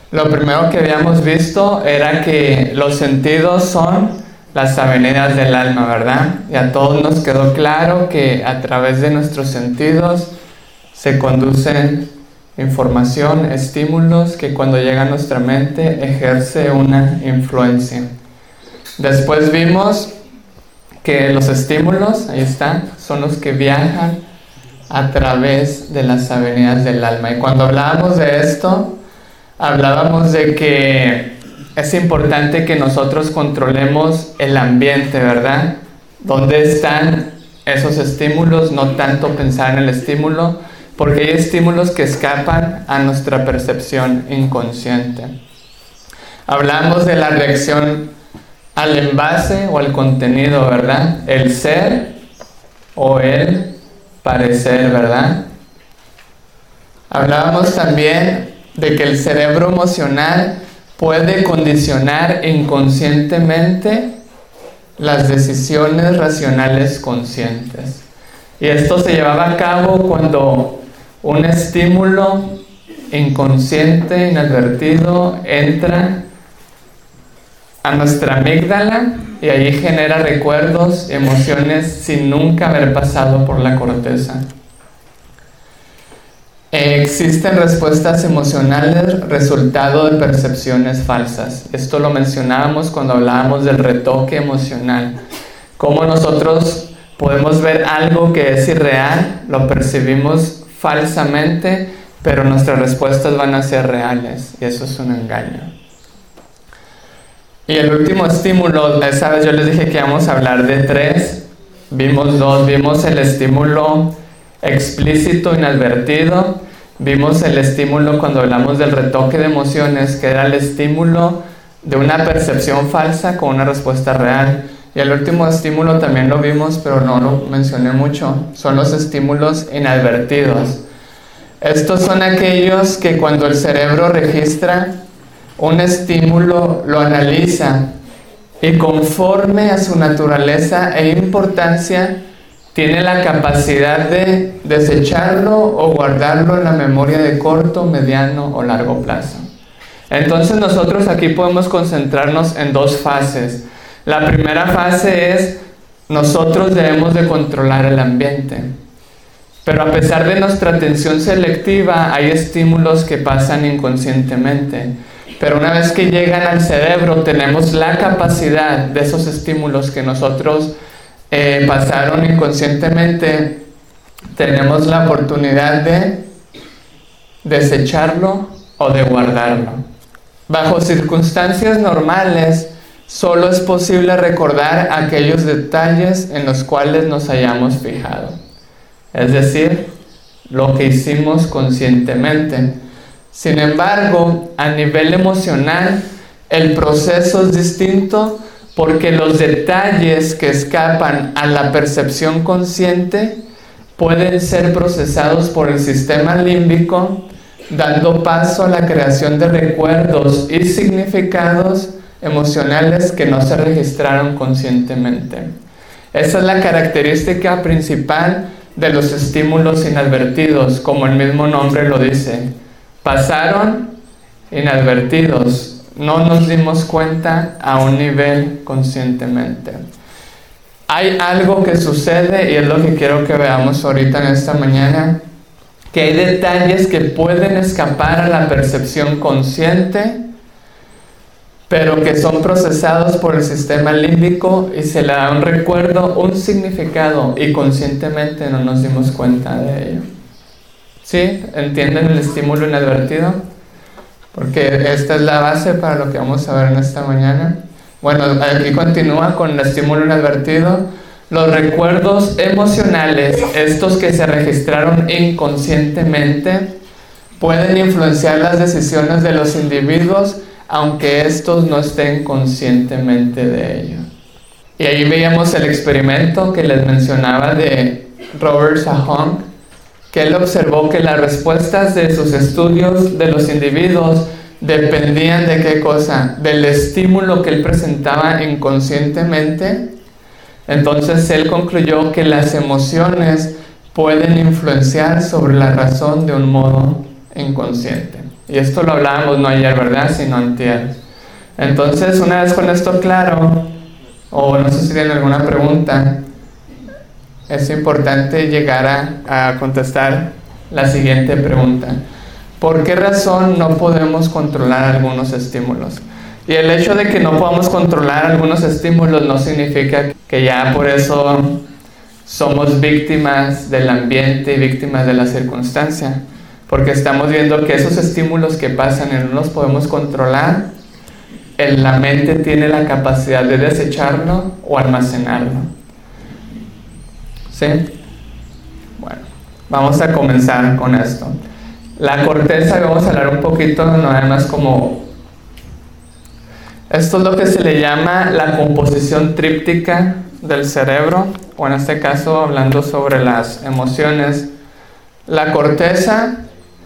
Lo primero que habíamos visto era que los sentidos son las avenidas del alma, ¿verdad? Y a todos nos quedó claro que a través de nuestros sentidos se conducen información, estímulos que cuando llega a nuestra mente ejerce una influencia. Después vimos que los estímulos, ahí están, son los que viajan a través de las avenidas del alma. Y cuando hablábamos de esto, hablábamos de que es importante que nosotros controlemos el ambiente, ¿verdad? ¿Dónde están esos estímulos? No tanto pensar en el estímulo, porque hay estímulos que escapan a nuestra percepción inconsciente. Hablamos de la reacción al envase o al contenido, ¿verdad? El ser o el parecer, ¿verdad? Hablábamos también de que el cerebro emocional puede condicionar inconscientemente las decisiones racionales conscientes. Y esto se llevaba a cabo cuando un estímulo inconsciente, inadvertido, entra a nuestra amígdala y allí genera recuerdos, emociones sin nunca haber pasado por la corteza. Existen respuestas emocionales resultado de percepciones falsas. Esto lo mencionábamos cuando hablábamos del retoque emocional. Cómo nosotros podemos ver algo que es irreal, lo percibimos falsamente, pero nuestras respuestas van a ser reales, y eso es un engaño. Y el último estímulo, esa vez yo les dije que íbamos a hablar de 3, vimos 2, vimos el estímulo explícito, inadvertido, vimos el estímulo cuando hablamos del retoque de emociones, que era el estímulo de una percepción falsa con una respuesta real. Y el último estímulo también lo vimos, pero no lo mencioné mucho, son los estímulos inadvertidos. Estos son aquellos que cuando el cerebro registra un estímulo, lo analiza y conforme a su naturaleza e importancia, tiene la capacidad de desecharlo o guardarlo en la memoria de corto, mediano o largo plazo. Entonces nosotros aquí podemos concentrarnos en 2 fases. La primera fase es, nosotros debemos de controlar el ambiente. Pero a pesar de nuestra atención selectiva, hay estímulos que pasan inconscientemente. Pero una vez que llegan al cerebro, tenemos la capacidad de esos estímulos que nosotros pasaron inconscientemente, tenemos la oportunidad de desecharlo o de guardarlo. Bajo circunstancias normales, solo es posible recordar aquellos detalles en los cuales nos hayamos fijado. Es decir, lo que hicimos conscientemente. Sin embargo, a nivel emocional, el proceso es distinto porque los detalles que escapan a la percepción consciente pueden ser procesados por el sistema límbico, dando paso a la creación de recuerdos y significados emocionales que no se registraron conscientemente. Esa es la característica principal de los estímulos inadvertidos, como el mismo nombre lo dice. Pasaron inadvertidos. No nos dimos cuenta a un nivel conscientemente. Hay algo que sucede y es lo que quiero que veamos ahorita en esta mañana, que hay detalles que pueden escapar a la percepción consciente, pero que son procesados por el sistema límbico y se le da un recuerdo, un significado y conscientemente no nos dimos cuenta de ello. ¿Sí? ¿Entienden el estímulo inadvertido? Porque esta es la base para lo que vamos a ver en esta mañana. Bueno, aquí continúa con el estímulo inadvertido. Los recuerdos emocionales, estos que se registraron inconscientemente, pueden influenciar las decisiones de los individuos, aunque estos no estén conscientemente de ello. Y ahí veíamos el experimento que les mencionaba de Robert Sahon, que él observó que las respuestas de sus estudios de los individuos dependían de qué cosa, del estímulo que él presentaba inconscientemente. Entonces él concluyó que las emociones pueden influenciar sobre la razón de un modo inconsciente. Y esto lo hablábamos no ayer, ¿verdad? Sino antier. Entonces, una vez con esto claro, o no sé si tienen alguna pregunta, es importante llegar a contestar la siguiente pregunta. ¿Por qué razón no podemos controlar algunos estímulos? Y el hecho de que no podamos controlar algunos estímulos no significa que ya por eso somos víctimas del ambiente y víctimas de la circunstancia. Porque estamos viendo que esos estímulos que pasan y no los podemos controlar, la mente tiene la capacidad de desecharlo o almacenarlo. ¿Sí? Bueno, vamos a comenzar con esto. La corteza, vamos a hablar un poquito, nada más como... Esto es lo que se le llama la composición tríptica del cerebro, o en este caso hablando sobre las emociones. La corteza,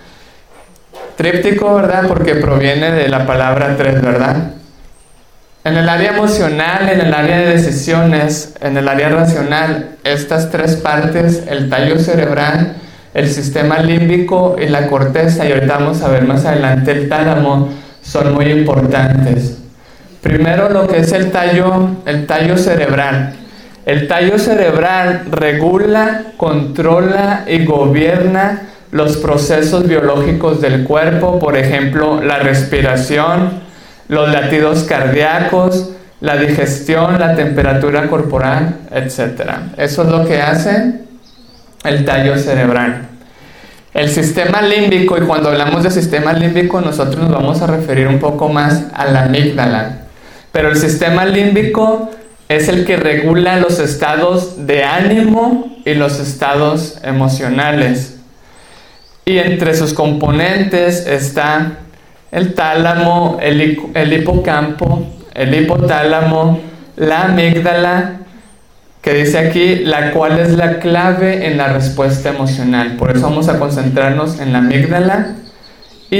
tríptico, ¿verdad? Porque proviene de la palabra tres, ¿verdad? En el área emocional, en el área de decisiones, en el área racional, estas tres partes, el tallo cerebral, el sistema límbico y la corteza, y ahorita vamos a ver más adelante el tálamo, son muy importantes. Primero lo que es el tallo cerebral. El tallo cerebral regula, controla y gobierna los procesos biológicos del cuerpo, por ejemplo, la respiración, los latidos cardíacos, la digestión, la temperatura corporal, etc. Eso es lo que hace el tallo cerebral. El sistema límbico, y cuando hablamos de sistema límbico nosotros nos vamos a referir un poco más a la amígdala. Pero el sistema límbico es el que regula los estados de ánimo y los estados emocionales. Y entre sus componentes está el tálamo, el hipocampo, el hipotálamo, la amígdala, que dice aquí, la cual es la clave en la respuesta emocional. Por eso vamos a concentrarnos en la amígdala. Y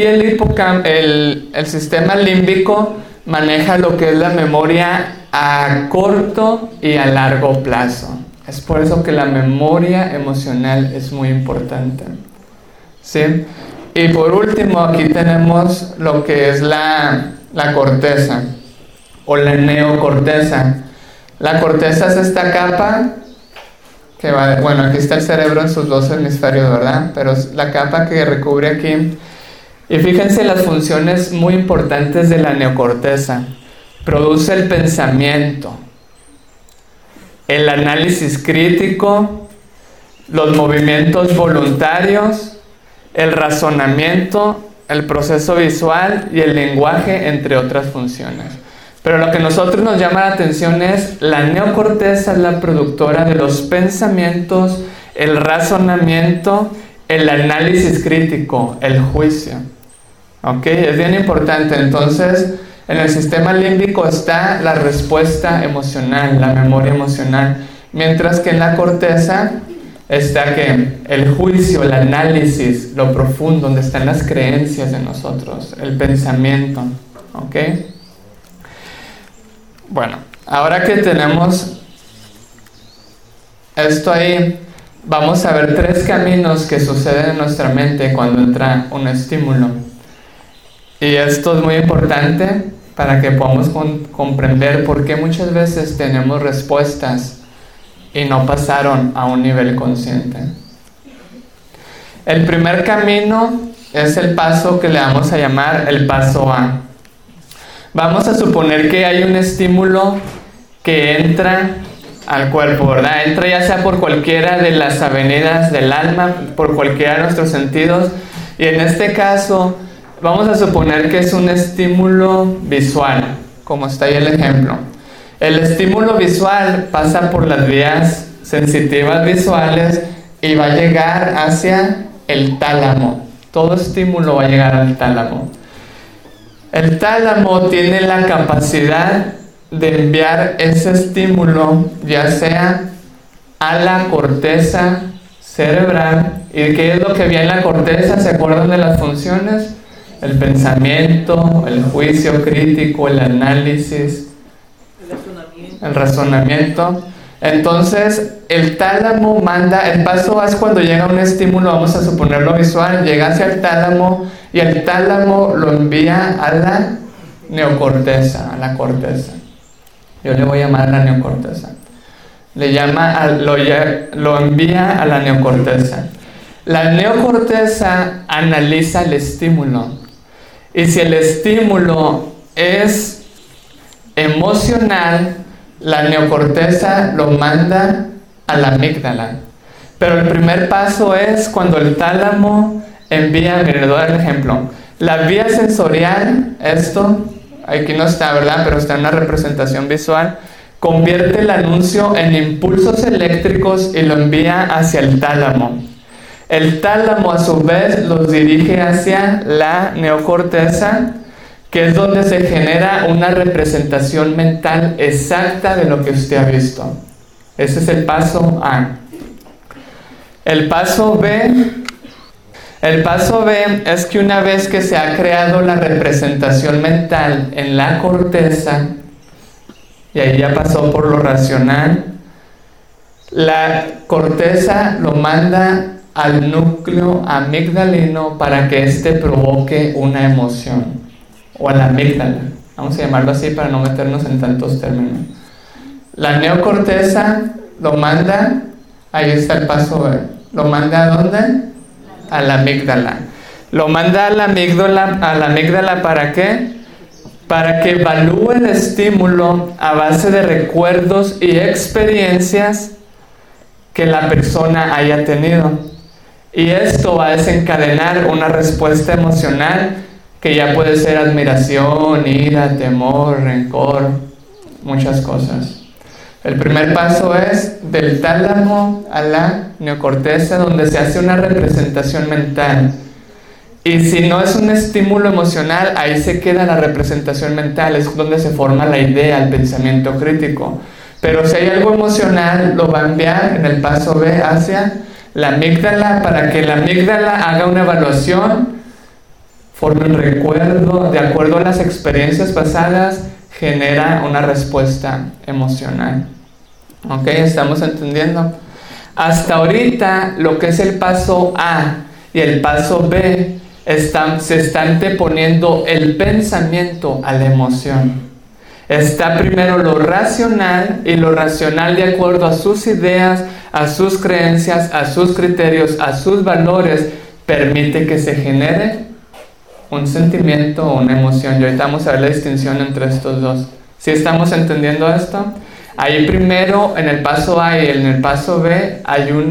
el sistema límbico maneja lo que es la memoria a corto y a largo plazo. Es por eso que la memoria emocional es muy importante. ¿Sí? Y por último, aquí tenemos lo que es la corteza o la neocorteza. La corteza es esta capa que va, bueno, aquí está el cerebro en sus dos hemisferios, ¿verdad? Pero es la capa que recubre aquí. Y fíjense las funciones muy importantes de la neocorteza. Produce el pensamiento, el análisis crítico, los movimientos voluntarios, el razonamiento, el proceso visual y el lenguaje, entre otras funciones. Pero lo que a nosotros nos llama la atención es la neocorteza, es la productora de los pensamientos, el razonamiento, el análisis crítico, el juicio. ¿Ok? Es bien importante. Entonces, en el sistema límbico está la respuesta emocional, la memoria emocional, mientras que en la corteza está que el juicio, el análisis, lo profundo, donde están las creencias de nosotros, el pensamiento. ¿Ok? Bueno, ahora que tenemos esto ahí, vamos a ver tres caminos que suceden en nuestra mente cuando entra un estímulo. Y esto es muy importante para que podamos comprender por qué muchas veces tenemos respuestas y no pasaron a un nivel consciente. El primer camino es el paso que le vamos a llamar el paso A. Vamos a suponer que hay un estímulo que entra al cuerpo, ¿verdad? Entra ya sea por cualquiera de las avenidas del alma, por cualquiera de nuestros sentidos, y en este caso vamos a suponer que es un estímulo visual, como está ahí el ejemplo. El estímulo visual pasa por las vías sensitivas visuales y va a llegar hacia el tálamo. Todo estímulo va a llegar al tálamo. El tálamo tiene la capacidad de enviar ese estímulo ya sea a la corteza cerebral. ¿Y qué es lo que viene en la corteza? ¿Se acuerdan de las funciones? El pensamiento, el juicio crítico, el análisis, el razonamiento. Entonces, el tálamo manda, el paso A es cuando llega un estímulo, vamos a suponerlo visual, llega hacia el tálamo y el tálamo lo envía a la neocorteza, a la corteza. Yo le voy a llamar a la neocorteza. Lo envía a la neocorteza. La neocorteza analiza el estímulo. Y si el estímulo es emocional, la neocorteza lo manda a la amígdala. Pero el primer paso es cuando el tálamo envía, miren, le doy un ejemplo. La vía sensorial, esto, aquí no está, ¿verdad? Pero está en una representación visual, convierte el anuncio en impulsos eléctricos y lo envía hacia el tálamo. El tálamo a su vez los dirige hacia la neocorteza, que es donde se genera una representación mental exacta de lo que usted ha visto. Ese es el paso A. El paso B es que una vez que se ha creado la representación mental en la corteza, y ahí ya pasó por lo racional, la corteza lo manda al núcleo amigdalino para que éste provoque una emoción, o a la amígdala, vamos a llamarlo así para no meternos en tantos términos. La neocorteza lo manda, ahí está el paso B, lo manda ¿a dónde? A la amígdala. Lo manda a la amígdala ¿para qué? Para que evalúe el estímulo a base de recuerdos y experiencias que la persona haya tenido. Y esto va a desencadenar una respuesta emocional que ya puede ser admiración, ira, temor, rencor, muchas cosas. El primer paso es del tálamo a la neocorteza, donde se hace una representación mental. Y si no es un estímulo emocional, ahí se queda la representación mental, es donde se forma la idea, el pensamiento crítico. Pero si hay algo emocional, lo va a enviar en el paso B hacia la amígdala, para que la amígdala haga una evaluación, forme un recuerdo, de acuerdo a las experiencias pasadas, genera una respuesta emocional. ¿Ok? ¿Estamos entendiendo? Hasta ahorita, lo que es el paso A y el paso B, se está anteponiendo el pensamiento a la emoción. Está primero lo racional, y lo racional de acuerdo a sus ideas, a sus creencias, a sus criterios, a sus valores, permite que se genere un sentimiento o una emoción. Y ahorita vamos a ver la distinción entre estos dos. ¿Sí estamos entendiendo esto? Ahí primero, en el paso A y en el paso B,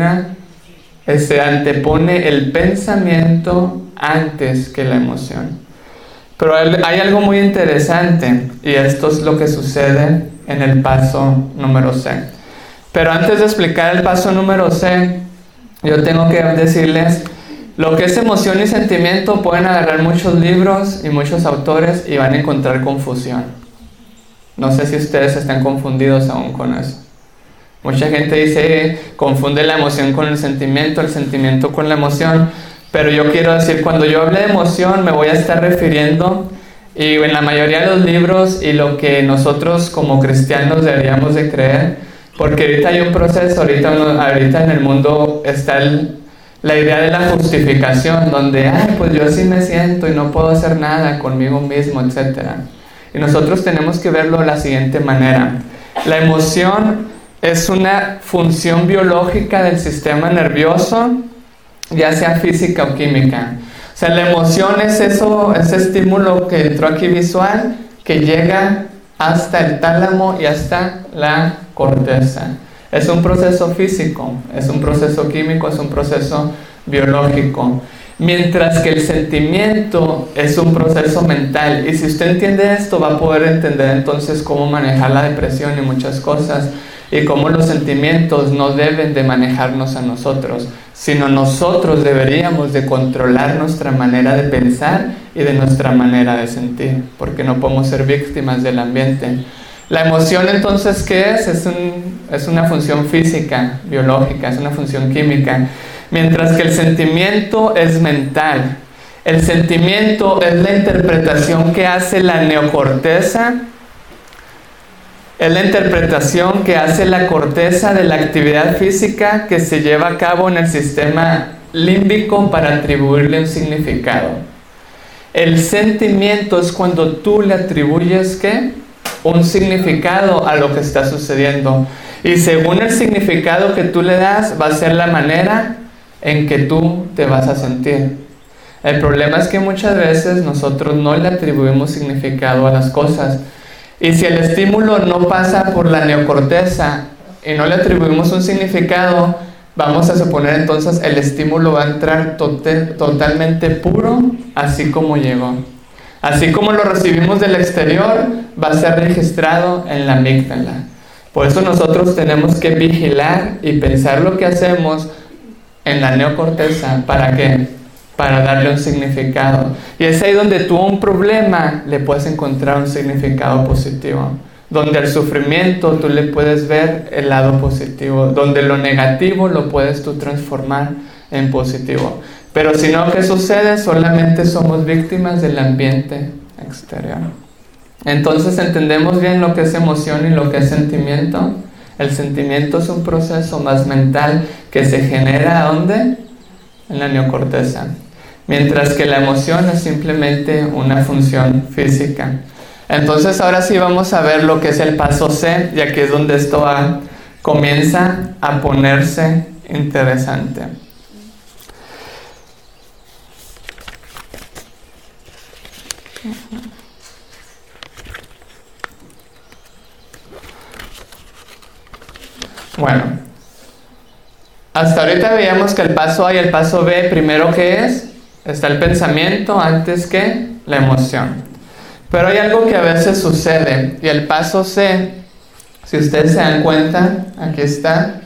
se antepone el pensamiento antes que la emoción. Pero hay algo muy interesante, y esto es lo que sucede en el paso número C. Pero antes de explicar el paso número C, yo tengo que decirles lo que es emoción y sentimiento. Pueden agarrar muchos libros y muchos autores y van a encontrar confusión. No sé si ustedes están confundidos aún con eso. Mucha gente dice, confunde la emoción con el sentimiento con la emoción. Pero yo quiero decir, cuando yo hable de emoción, me voy a estar refiriendo, y en la mayoría de los libros, y lo que nosotros como cristianos deberíamos de creer, porque ahorita hay un proceso, ahorita en el mundo está la idea de la justificación, donde, pues yo así me siento y no puedo hacer nada conmigo mismo, etc. Y nosotros tenemos que verlo de la siguiente manera. La emoción es una función biológica del sistema nervioso, ya sea física o química. O sea, la emoción es eso, ese estímulo que entró aquí visual, que llega hasta el tálamo y hasta la corteza. Es un proceso físico, es un proceso químico, es un proceso biológico. Mientras que el sentimiento es un proceso mental. Y si usted entiende esto, va a poder entender entonces cómo manejar la depresión y muchas cosas, y cómo los sentimientos no deben de manejarnos a nosotros, sino nosotros deberíamos de controlar nuestra manera de pensar y de nuestra manera de sentir, porque no podemos ser víctimas del ambiente. La emoción entonces, ¿qué es? Es una función física, biológica, es una función química, mientras que el sentimiento es mental. El sentimiento es la interpretación que hace la neocorteza, es la interpretación que hace la corteza de la actividad física que se lleva a cabo en el sistema límbico para atribuirle un significado. El sentimiento es cuando tú le atribuyes, ¿qué? Un significado a lo que está sucediendo. Y según el significado que tú le das, va a ser la manera en que tú te vas a sentir. El problema es que muchas veces nosotros no le atribuimos significado a las cosas. Y si el estímulo no pasa por la neocorteza y no le atribuimos un significado, vamos a suponer entonces el estímulo va a entrar totalmente puro, así como llegó. Así como lo recibimos del exterior, va a ser registrado en la amígdala. Por eso nosotros tenemos que vigilar y pensar lo que hacemos en la neocorteza. ¿Para qué? Para darle un significado. Y es ahí donde tú a un problema le puedes encontrar un significado positivo. Donde el sufrimiento tú le puedes ver el lado positivo. Donde lo negativo lo puedes tú transformar en positivo. Pero si no, ¿qué sucede? Solamente somos víctimas del ambiente exterior. Entonces entendemos bien lo que es emoción y lo que es sentimiento. El sentimiento es un proceso más mental que se genera ¿dónde? En la neocorteza. Mientras que la emoción es simplemente una función física. Entonces ahora sí vamos a ver lo que es el paso C, y aquí es donde esto comienza a ponerse interesante. Bueno, hasta ahorita veíamos que el paso A y el paso B, primero ¿qué es? Está el pensamiento antes que la emoción. Pero hay algo que a veces sucede, y el paso C, si ustedes se dan cuenta, aquí está,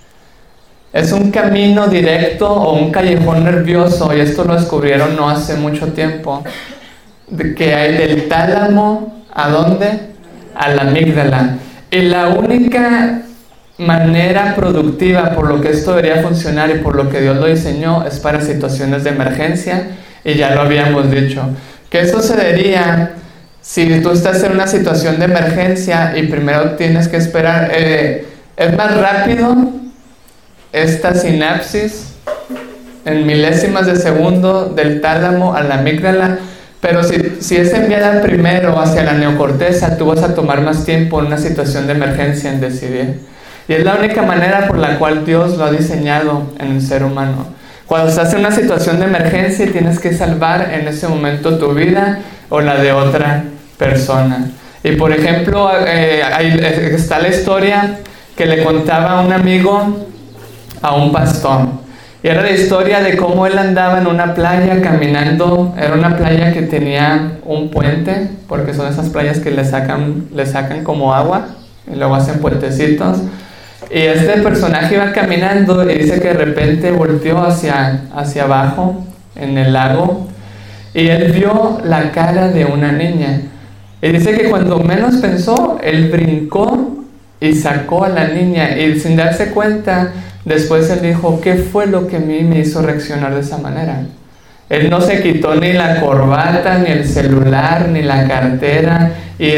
es un camino directo o un callejón nervioso, y esto lo descubrieron no hace mucho tiempo, que hay del tálamo, ¿a dónde? A la amígdala. Y la única manera productiva por lo que esto debería funcionar y por lo que Dios lo diseñó es para situaciones de emergencia, y ya lo habíamos dicho. ¿Qué sucedería si tú estás en una situación de emergencia y primero tienes que esperar? Es más rápido esta sinapsis en milésimas de segundo del tálamo a la amígdala, pero si es enviada primero hacia la neocorteza, tú vas a tomar más tiempo en una situación de emergencia en decidir. Y es la única manera por la cual Dios lo ha diseñado en el ser humano. Cuando estás en una situación de emergencia y tienes que salvar en ese momento tu vida o la de otra persona. Y por ejemplo, está la historia que le contaba un amigo a un pastor. Y era la historia de cómo él andaba en una playa caminando. Era una playa que tenía un puente, porque son esas playas que le sacan como agua y luego hacen puentecitos. Y este personaje iba caminando y dice que de repente volteó hacia abajo en el lago y él vio la cara de una niña. Y dice que cuando menos pensó, él brincó y sacó a la niña, y sin darse cuenta, después él dijo, ¿qué fue lo que a mí me hizo reaccionar de esa manera? Él no se quitó ni la corbata, ni el celular, ni la cartera,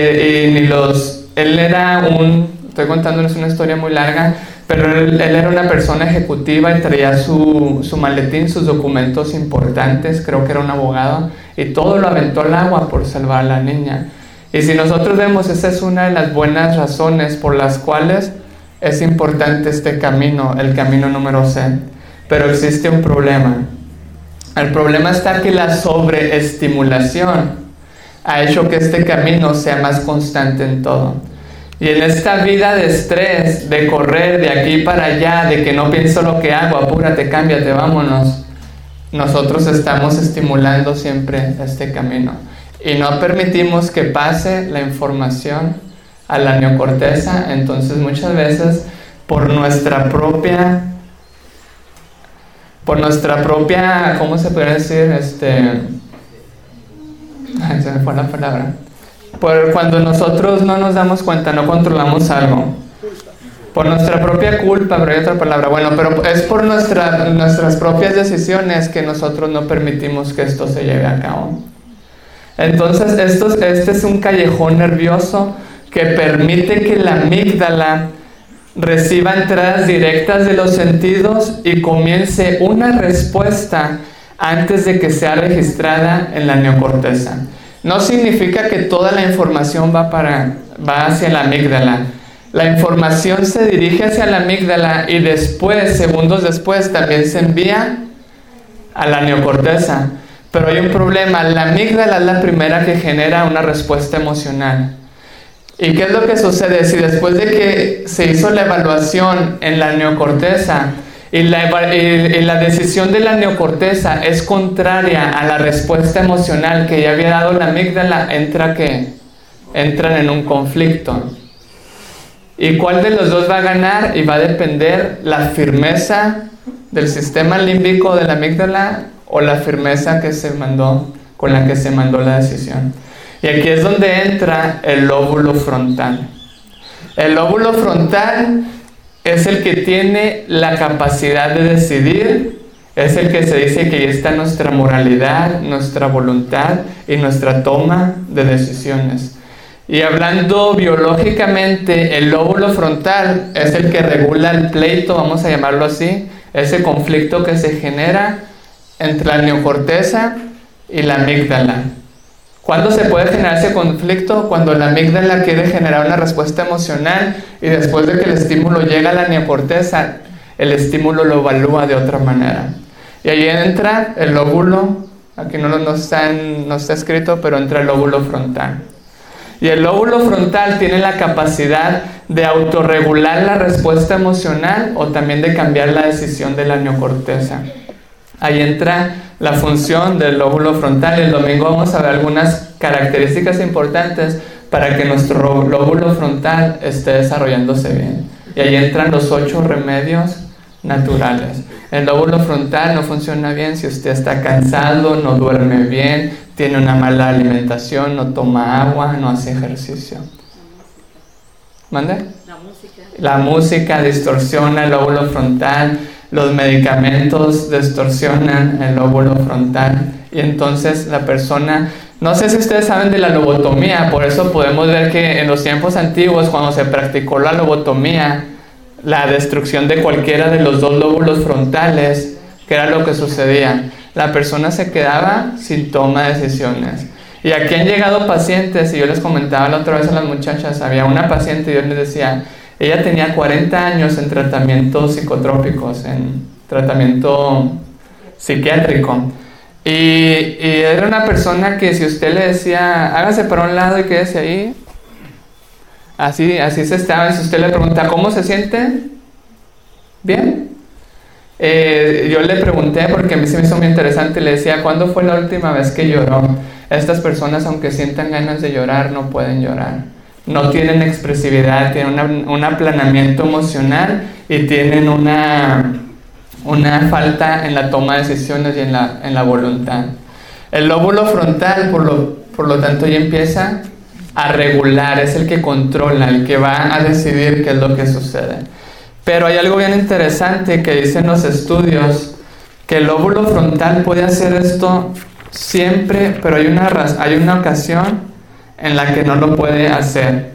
él era estoy contándoles una historia muy larga, pero él era una persona ejecutiva y traía su maletín, sus documentos importantes, creo que era un abogado, y todo lo aventó al agua por salvar a la niña. Y si nosotros vemos, esa es una de las buenas razones por las cuales es importante este camino, el camino número C. Pero existe un problema. El problema está que la sobreestimulación ha hecho que este camino sea más constante en todo. Y en esta vida de estrés, de correr de aquí para allá, de que no pienso lo que hago, apúrate, cámbiate, vámonos, nosotros estamos estimulando siempre este camino. Y no permitimos que pase la información a la neocorteza. Entonces muchas veces por nuestra propia, ¿cómo se podría decir? Se me fue la palabra. Cuando nosotros no nos damos cuenta, no controlamos algo. Por nuestra propia culpa, pero hay otra palabra. Bueno, pero es por nuestras propias decisiones que nosotros no permitimos que esto se lleve a cabo. Entonces, este es un callejón nervioso que permite que la amígdala reciba entradas directas de los sentidos y comience una respuesta antes de que sea registrada en la neocorteza. No significa que toda la información va hacia la amígdala. La información se dirige hacia la amígdala y después, segundos después, también se envía a la neocorteza. Pero hay un problema, la amígdala es la primera que genera una respuesta emocional. ¿Y qué es lo que sucede? Si después de que se hizo la evaluación en la neocorteza y la decisión de la neocorteza es contraria a la respuesta emocional que ya había dado la amígdala, entran en un conflicto. ¿Y cuál de los dos va a ganar? Y va a depender la firmeza del sistema límbico de la amígdala o la firmeza con la que se mandó la decisión. Y aquí es donde entra el lóbulo frontal. El lóbulo frontal es el que tiene la capacidad de decidir, es el que se dice que ahí está nuestra moralidad, nuestra voluntad y nuestra toma de decisiones. Y hablando biológicamente, el lóbulo frontal es el que regula el pleito, vamos a llamarlo así, ese conflicto que se genera entre la neocorteza y la amígdala. ¿Cuándo se puede generar ese conflicto? Cuando la amígdala quiere generar una respuesta emocional y después de que el estímulo llega a la neocorteza, el estímulo lo evalúa de otra manera. Y ahí entra el lóbulo, aquí no está escrito, pero entra el lóbulo frontal. Y el lóbulo frontal tiene la capacidad de autorregular la respuesta emocional o también de cambiar la decisión de la neocorteza. Ahí entra la función del lóbulo frontal. El domingo vamos a ver algunas características importantes para que nuestro lóbulo frontal esté desarrollándose bien. Y ahí entran los 8 remedios naturales. El lóbulo frontal no funciona bien si usted está cansado, no duerme bien, tiene una mala alimentación, no toma agua, no hace ejercicio. ¿Mande? La música distorsiona el lóbulo frontal. Los medicamentos distorsionan el lóbulo frontal y entonces la persona, no sé si ustedes saben de la lobotomía, por eso podemos ver que en los tiempos antiguos cuando se practicó la lobotomía, la destrucción de cualquiera de los dos lóbulos frontales, ¿qué era lo que sucedía? La persona se quedaba sin toma de decisiones. Y aquí han llegado pacientes, y yo les comentaba la otra vez a las muchachas, había una paciente y yo les decía, ella tenía 40 años en tratamientos psicotrópicos, en tratamiento psiquiátrico. Y era una persona que si usted le decía, hágase para un lado y quédese ahí, así se estaba. Si usted le pregunta, ¿cómo se siente? ¿Bien? Yo le pregunté, porque a mí se me hizo muy interesante, le decía, ¿cuándo fue la última vez que lloró? Estas personas, aunque sientan ganas de llorar, no pueden llorar. No tienen expresividad, tienen un aplanamiento emocional y tienen una falta en la toma de decisiones y en la voluntad. El lóbulo frontal, por lo tanto, ya empieza a regular, es el que controla, el que va a decidir qué es lo que sucede. Pero hay algo bien interesante que dicen los estudios, que el lóbulo frontal puede hacer esto siempre, pero hay una ocasión en la que no lo puede hacer.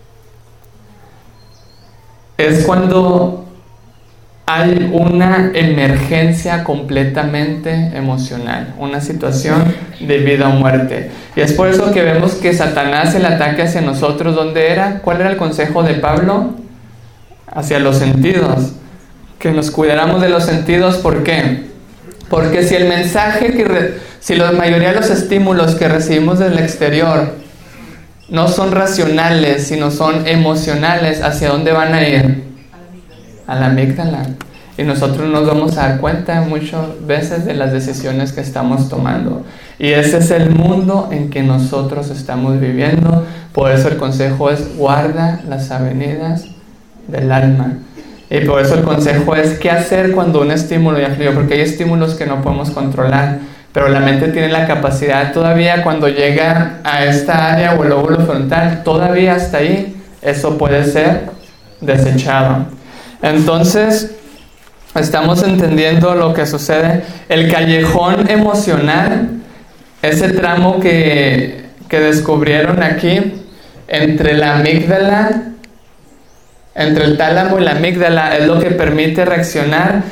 Es cuando hay una emergencia completamente emocional, una situación de vida o muerte. Y es por eso que vemos que Satanás, el ataque hacia nosotros, ¿dónde era? ¿Cuál era el consejo de Pablo? Hacia los sentidos. Que nos cuidáramos de los sentidos, ¿por qué? Porque si el mensaje si la mayoría de los estímulos que recibimos del exterior no son racionales, sino son emocionales, ¿hacia dónde van a ir? A la amígdala. Y nosotros nos vamos a dar cuenta muchas veces de las decisiones que estamos tomando. Y ese es el mundo en que nosotros estamos viviendo. Por eso el consejo es, guarda las avenidas del alma. Y por eso el consejo es, ¿qué hacer cuando un estímulo ya frío? Porque hay estímulos que no podemos controlar. Pero la mente tiene la capacidad todavía cuando llega a esta área o el lóbulo frontal, todavía hasta ahí, eso puede ser desechado. Entonces, estamos entendiendo lo que sucede. El callejón emocional, ese tramo que descubrieron aquí, entre la amígdala, entre el tálamo y la amígdala, es lo que permite reaccionar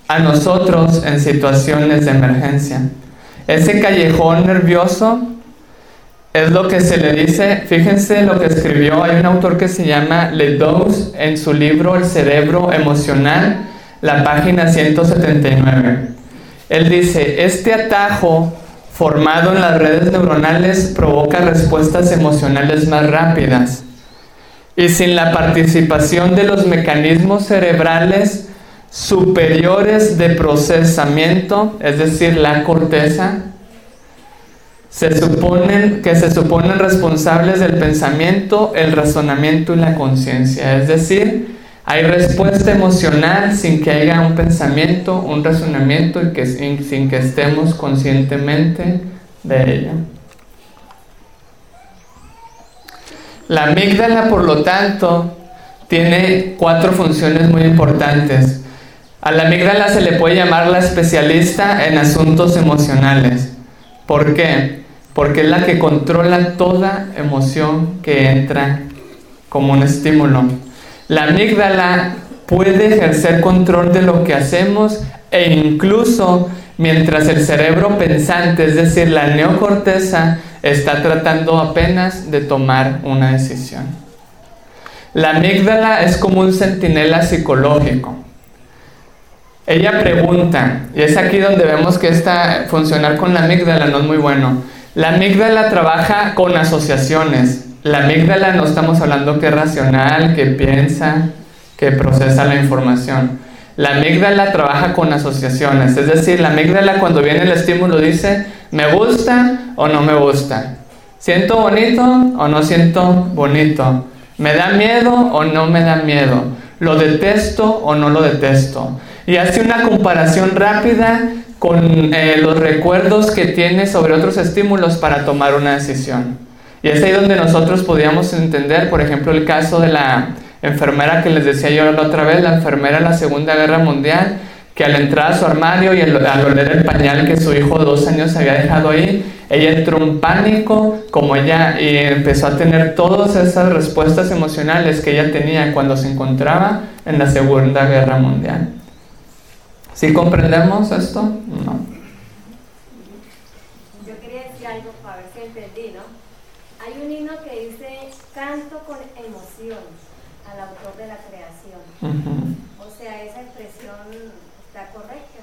a nosotros en situaciones de emergencia. Ese callejón nervioso es lo que se le dice, fíjense lo que escribió, hay un autor que se llama Ledoux en su libro El cerebro emocional, la página 179. Él dice, este atajo formado en las redes neuronales provoca respuestas emocionales más rápidas y sin la participación de los mecanismos cerebrales superiores de procesamiento, es decir, la corteza, se suponen responsables del pensamiento, el razonamiento y la conciencia. Es decir, hay respuesta emocional sin que haya un pensamiento, un razonamiento y sin que estemos conscientemente de ello. La amígdala, por lo tanto, tiene 4 funciones muy importantes. A la amígdala se le puede llamar la especialista en asuntos emocionales. ¿Por qué? Porque es la que controla toda emoción que entra como un estímulo. La amígdala puede ejercer control de lo que hacemos e incluso mientras el cerebro pensante, es decir, la neocorteza, está tratando apenas de tomar una decisión. La amígdala es como un centinela psicológico. Ella pregunta, y es aquí donde vemos que funcionar con la amígdala no es muy bueno. La amígdala trabaja con asociaciones. La amígdala no estamos hablando que es racional, que piensa, que procesa la información. La amígdala trabaja con asociaciones, es decir, la amígdala cuando viene el estímulo dice, ¿me gusta o no me gusta? ¿Siento bonito o no siento bonito? ¿Me da miedo o no me da miedo? ¿Lo detesto o no lo detesto? Y hace una comparación rápida con los recuerdos que tiene sobre otros estímulos para tomar una decisión. Y es ahí donde nosotros podíamos entender, por ejemplo, el caso de la enfermera que les decía yo la otra vez, la enfermera de la Segunda Guerra Mundial, que al entrar a su armario y al oler el pañal que su hijo de 2 años había dejado ahí, ella entró en pánico como ella y empezó a tener todas esas respuestas emocionales que ella tenía cuando se encontraba en la Segunda Guerra Mundial. ¿Sí comprendemos esto? No. Yo quería decir algo para ver si entendí, ¿no? Hay un himno que dice, canto con emoción al autor de la creación. O sea, esa expresión está correcta.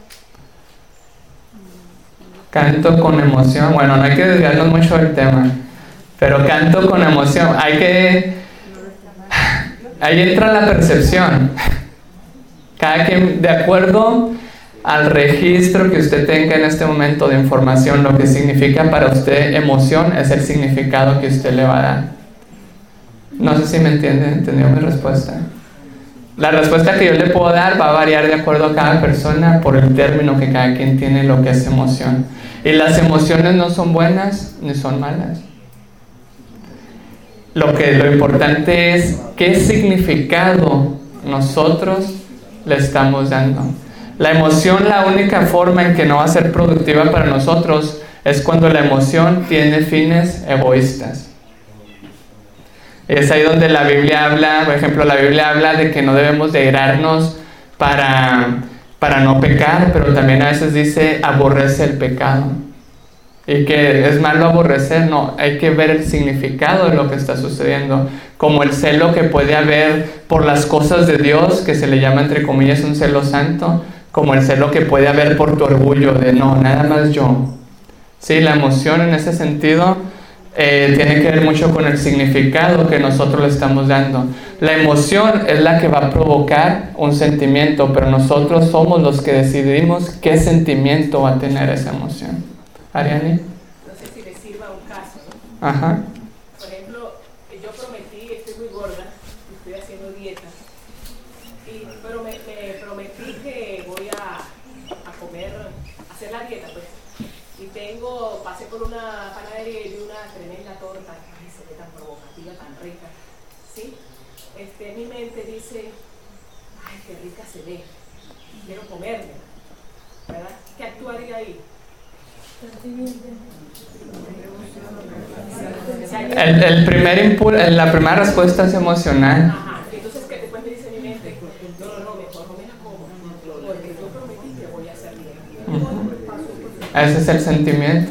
Canto con emoción. Bueno, no hay que desviarnos mucho del tema, pero canto con emoción. Ahí entra la percepción. Cada quien, de acuerdo al registro que usted tenga en este momento de información, lo que significa para usted emoción es el significado que usted le va a dar. No sé si me entiende, ¿entendió mi respuesta? La respuesta que yo le puedo dar va a variar de acuerdo a cada persona por el término que cada quien tiene lo que es emoción. Y las emociones no son buenas ni son malas. Lo importante es qué significado nosotros le estamos dando. La emoción, la única forma en que no va a ser productiva para nosotros es cuando la emoción tiene fines egoístas. Es ahí donde la Biblia habla, por ejemplo, la Biblia habla de que no debemos de irarnos para no pecar, pero también a veces dice aborrece el pecado. Y que es malo aborrecer, no, hay que ver el significado de lo que está sucediendo, como el celo que puede haber por las cosas de Dios, que se le llama entre comillas un celo santo, como el celo que puede haber por tu orgullo de no, nada más yo. Sí, la emoción en ese sentido tiene que ver mucho con el significado que nosotros le estamos dando. La emoción es la que va a provocar un sentimiento, pero nosotros somos los que decidimos qué sentimiento va a tener esa emoción. Ariane. No sé si le sirva un caso, ¿no? Ajá. Por ejemplo, yo prometí, estoy muy gorda, estoy haciendo dieta, pero me prometí que voy a comer, a hacer la dieta, pues. Y pasé por una panadería y vi una tremenda torta, ay, se ve tan provocativa, tan rica, ¿sí? Mi mente dice, ay, qué rica se ve, quiero comerla, ¿verdad? ¿Qué actuaría ahí? La primera respuesta es emocional. Ajá, entonces que después me dice mi mente, no, mejor no me la como, porque yo prometí que Ese es el sentimiento.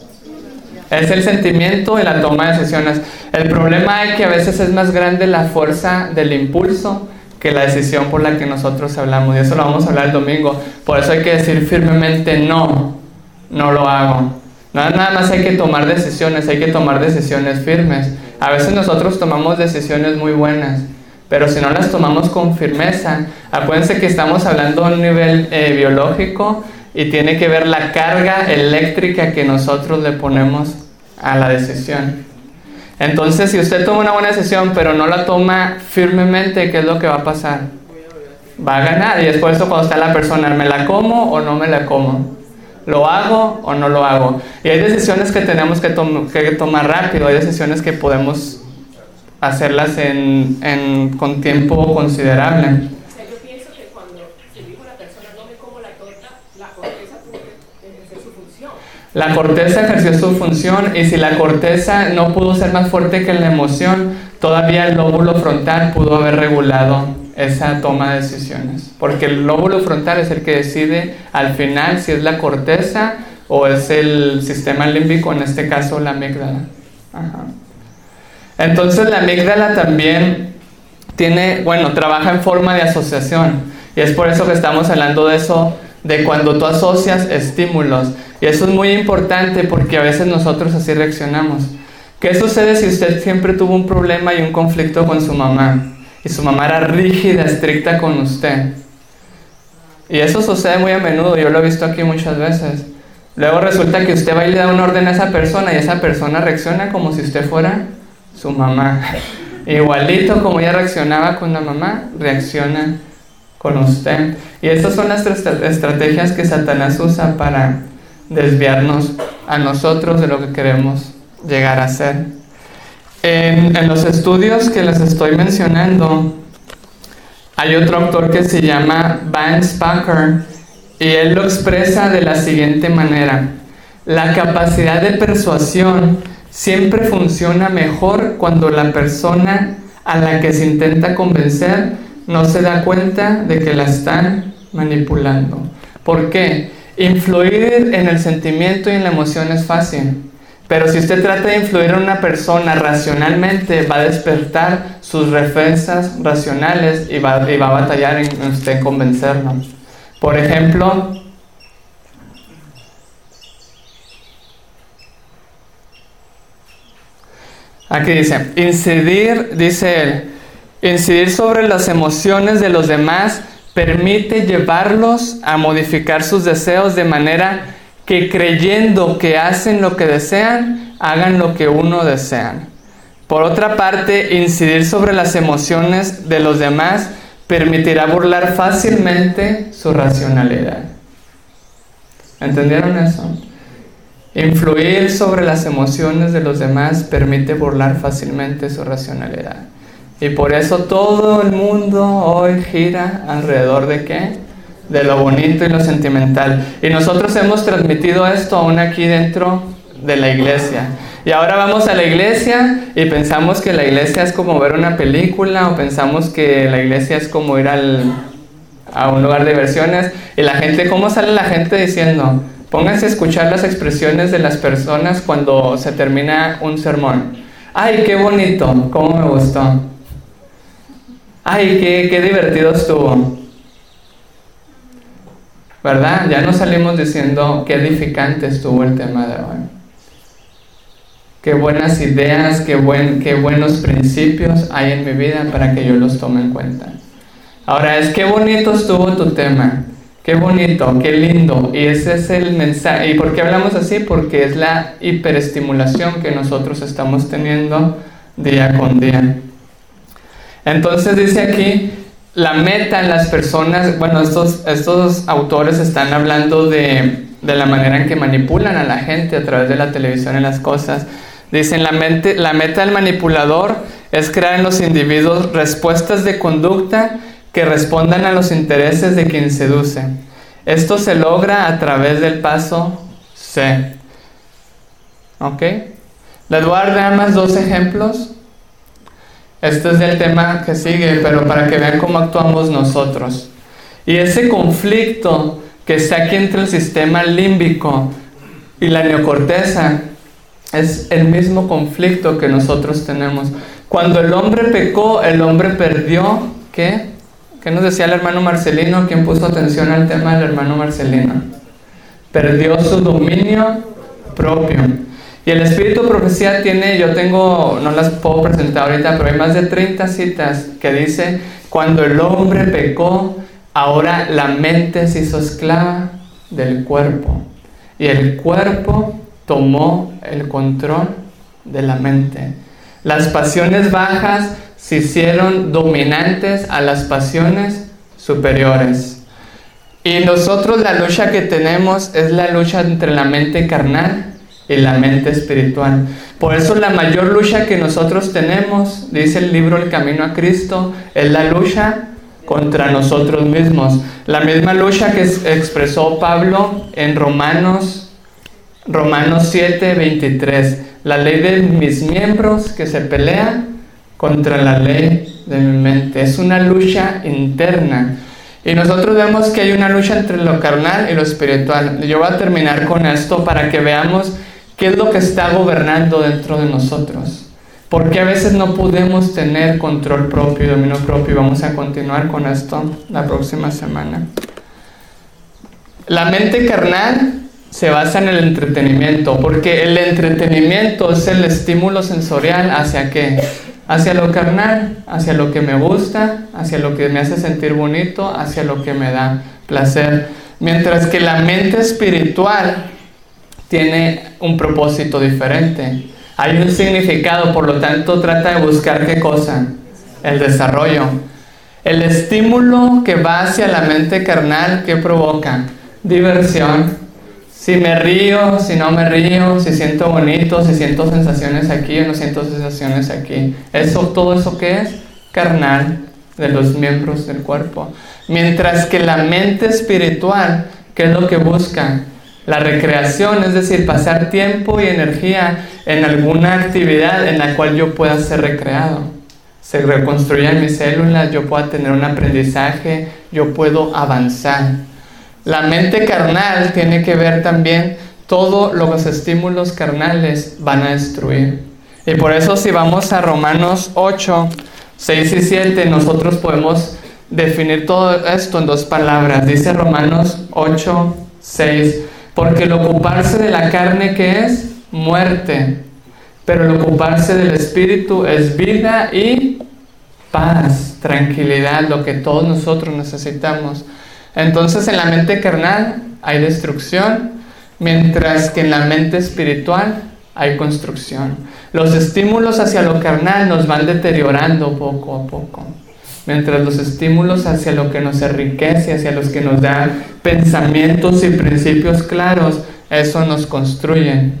Es el sentimiento y la toma de decisiones. El problema es que a veces es más grande la fuerza del impulso que la decisión por la que nosotros hablamos. Y eso lo vamos a hablar el domingo. Por eso hay que decir firmemente no lo hago. Nada más hay que tomar decisiones firmes. A veces nosotros tomamos decisiones muy buenas, pero si no las tomamos con firmeza, acuérdense que estamos hablando a un nivel biológico y tiene que ver la carga eléctrica que nosotros le ponemos a la decisión. Entonces, si usted toma una buena decisión, pero no la toma firmemente, ¿qué es lo que va a pasar? Va a ganar. Y es por eso cuando está la persona, ¿me la como o no me la como? ¿Lo hago o no lo hago? Y hay decisiones que tenemos que tomar rápido. Hay decisiones que podemos hacerlas con tiempo considerable. O sea, yo pienso que cuando se dijo a la persona, no me como la torta, la corteza tuvo que ejercer su función. La corteza ejerció su función, y si la corteza no pudo ser más fuerte que la emoción, todavía el lóbulo frontal pudo haber regulado esa toma de decisiones. Porque el lóbulo frontal es el que decide al final si es la corteza o es el sistema límbico, en este caso la amígdala. Ajá. Entonces la amígdala también trabaja en forma de asociación. Y es por eso que estamos hablando de eso, de cuando tú asocias estímulos. Y eso es muy importante porque a veces nosotros así reaccionamos. ¿Qué sucede si usted siempre tuvo un problema y un conflicto con su mamá? Y su mamá era rígida, estricta con usted. Y eso sucede muy a menudo, yo lo he visto aquí muchas veces. Luego resulta que usted va y le da una orden a esa persona y esa persona reacciona como si usted fuera su mamá. Igualito como ella reaccionaba con la mamá, reacciona con usted. Y estas son las estrategias que Satanás usa para desviarnos a nosotros de lo que queremos llegar a ser. En los estudios que les estoy mencionando, hay otro autor que se llama Vance Packer, y él lo expresa de la siguiente manera: la capacidad de persuasión siempre funciona mejor cuando la persona a la que se intenta convencer no se da cuenta de que la están manipulando. ¿Por qué? Influir en el sentimiento y en la emoción es fácil. Pero si usted trata de influir en una persona racionalmente, va a despertar sus defensas racionales y va a batallar en usted convencerlo. Por ejemplo, aquí dice incidir sobre las emociones de los demás permite llevarlos a modificar sus deseos de manera que, creyendo que hacen lo que desean, hagan lo que uno desea. Por otra parte, incidir sobre las emociones de los demás permitirá burlar fácilmente su racionalidad. ¿Entendieron eso? Influir sobre las emociones de los demás permite burlar fácilmente su racionalidad. Y por eso todo el mundo hoy gira alrededor ¿de qué? De lo bonito y lo sentimental. Y nosotros hemos transmitido esto aún aquí dentro de la iglesia. Y ahora vamos a la iglesia y pensamos que la iglesia es como ver una película, o pensamos que la iglesia es como ir a un lugar de diversiones. Y la gente, ¿cómo sale la gente diciendo? Pónganse a escuchar las expresiones de las personas cuando se termina un sermón. ¡Ay, qué bonito! ¿Cómo me gustó? ¡Ay, qué divertido estuvo! ¿Verdad? Ya no salimos diciendo qué edificante estuvo el tema de hoy. Qué buenas ideas, qué buenos principios hay en mi vida para que yo los tome en cuenta. Ahora es qué bonito estuvo tu tema. Qué bonito, qué lindo. Y ese es el mensaje. ¿Y por qué hablamos así? Porque es la hiperestimulación que nosotros estamos teniendo día con día. Entonces dice aquí, la meta en las personas, bueno, estos autores están hablando de la manera en que manipulan a la gente a través de la televisión y las cosas. Dicen, la meta del manipulador es crear en los individuos respuestas de conducta que respondan a los intereses de quien seduce. Esto se logra a través del paso C. ¿Ok? Les voy a dar nada más 2 ejemplos. Este es del tema que sigue, pero para que vean cómo actuamos nosotros. Y ese conflicto que está aquí entre el sistema límbico y la neocorteza es el mismo conflicto que nosotros tenemos. Cuando el hombre pecó, el hombre perdió, ¿qué? ¿Qué nos decía el hermano Marcelino? ¿Quién puso atención al tema del hermano Marcelino? Perdió su dominio propio. Y el espíritu de profecía tiene, no las puedo presentar ahorita, pero hay más de 30 citas que dice, cuando el hombre pecó, ahora la mente se hizo esclava del cuerpo. Y el cuerpo tomó el control de la mente. Las pasiones bajas se hicieron dominantes a las pasiones superiores. Y nosotros la lucha que tenemos es la lucha entre la mente carnal y la mente espiritual. Por eso la mayor lucha que nosotros tenemos, dice el libro El Camino a Cristo, es la lucha contra nosotros mismos. La misma lucha que expresó Pablo en Romanos 7:23. La ley de mis miembros que se pelea contra la ley de mi mente. Es una lucha interna. Y nosotros vemos que hay una lucha entre lo carnal y lo espiritual. Yo voy a terminar con esto para que veamos qué es lo que está gobernando dentro de nosotros. Porque a veces no podemos tener control propio y dominio propio. Y vamos a continuar con esto la próxima semana. La mente carnal se basa en el entretenimiento, porque el entretenimiento es el estímulo sensorial ¿hacia qué? Hacia lo carnal, hacia lo que me gusta, hacia lo que me hace sentir bonito, hacia lo que me da placer. Mientras que la mente espiritual tiene un propósito diferente. Hay un significado, por lo tanto trata de buscar ¿qué cosa? El desarrollo. El estímulo que va hacia la mente carnal, ¿qué provoca? Diversión. Si me río, si no me río, si siento bonito, si siento sensaciones aquí o no siento sensaciones aquí. Todo eso ¿qué es? Carnal, de los miembros del cuerpo. Mientras que la mente espiritual, ¿qué es lo que busca? La recreación, es decir, pasar tiempo y energía en alguna actividad en la cual yo pueda ser recreado. Se reconstruyan mis células, yo pueda tener un aprendizaje, yo puedo avanzar. La mente carnal tiene que ver también todos los estímulos carnales van a destruir. Y por eso si vamos a Romanos 8, 6 y 7, nosotros podemos definir todo esto en dos palabras. Dice Romanos 8, 6, porque el ocuparse de la carne, ¿qué es? Muerte. Pero el ocuparse del espíritu es vida y paz, tranquilidad, lo que todos nosotros necesitamos. Entonces en la mente carnal hay destrucción, mientras que en la mente espiritual hay construcción. Los estímulos hacia lo carnal nos van deteriorando poco a poco, mientras los estímulos hacia lo que nos enriquece, hacia los que nos dan pensamientos y principios claros, eso nos construye.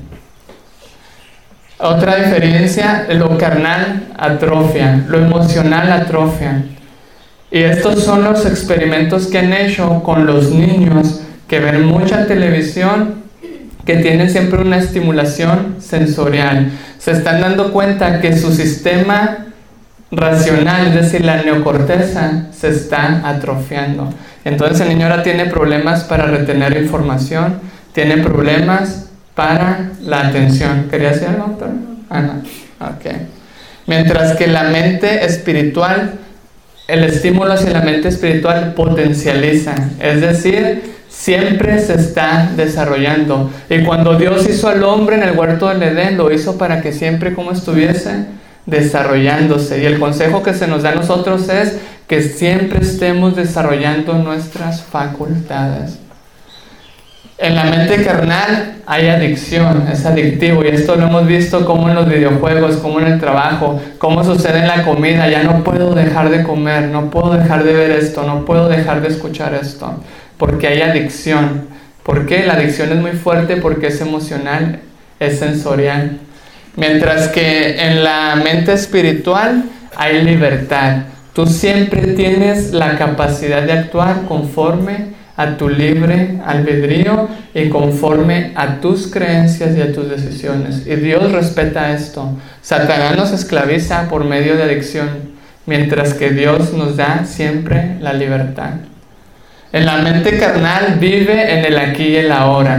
Otra diferencia, lo carnal atrofia, lo emocional atrofia. Y estos son los experimentos que han hecho con los niños que ven mucha televisión, que tienen siempre una estimulación sensorial. Se están dando cuenta que su sistema racional, es decir, la neocorteza, se está atrofiando. Entonces el niño ahora tiene problemas para retener información, tiene problemas para la atención. ¿Quería decir algo, doctor? No. Ok. Mientras que la mente espiritual, el estímulo hacia la mente espiritual potencializa, es decir, siempre se está desarrollando. Y cuando Dios hizo al hombre en el huerto del Edén, lo hizo para que siempre como estuviese desarrollándose. Y el consejo que se nos da a nosotros es que siempre estemos desarrollando nuestras facultades. En la mente carnal hay adicción, es adictivo, y esto lo hemos visto como en los videojuegos, como en el trabajo, como sucede en la comida. Ya no puedo dejar de comer, no puedo dejar de ver esto, no puedo dejar de escuchar esto, porque hay adicción. ¿Por qué? La adicción es muy fuerte porque es emocional, es sensorial. Mientras que en la mente espiritual hay libertad. Tú siempre tienes la capacidad de actuar conforme a tu libre albedrío y conforme a tus creencias y a tus decisiones. Y Dios respeta esto. Satanás nos esclaviza por medio de adicción, mientras que Dios nos da siempre la libertad. En la mente carnal vive en el aquí y el ahora.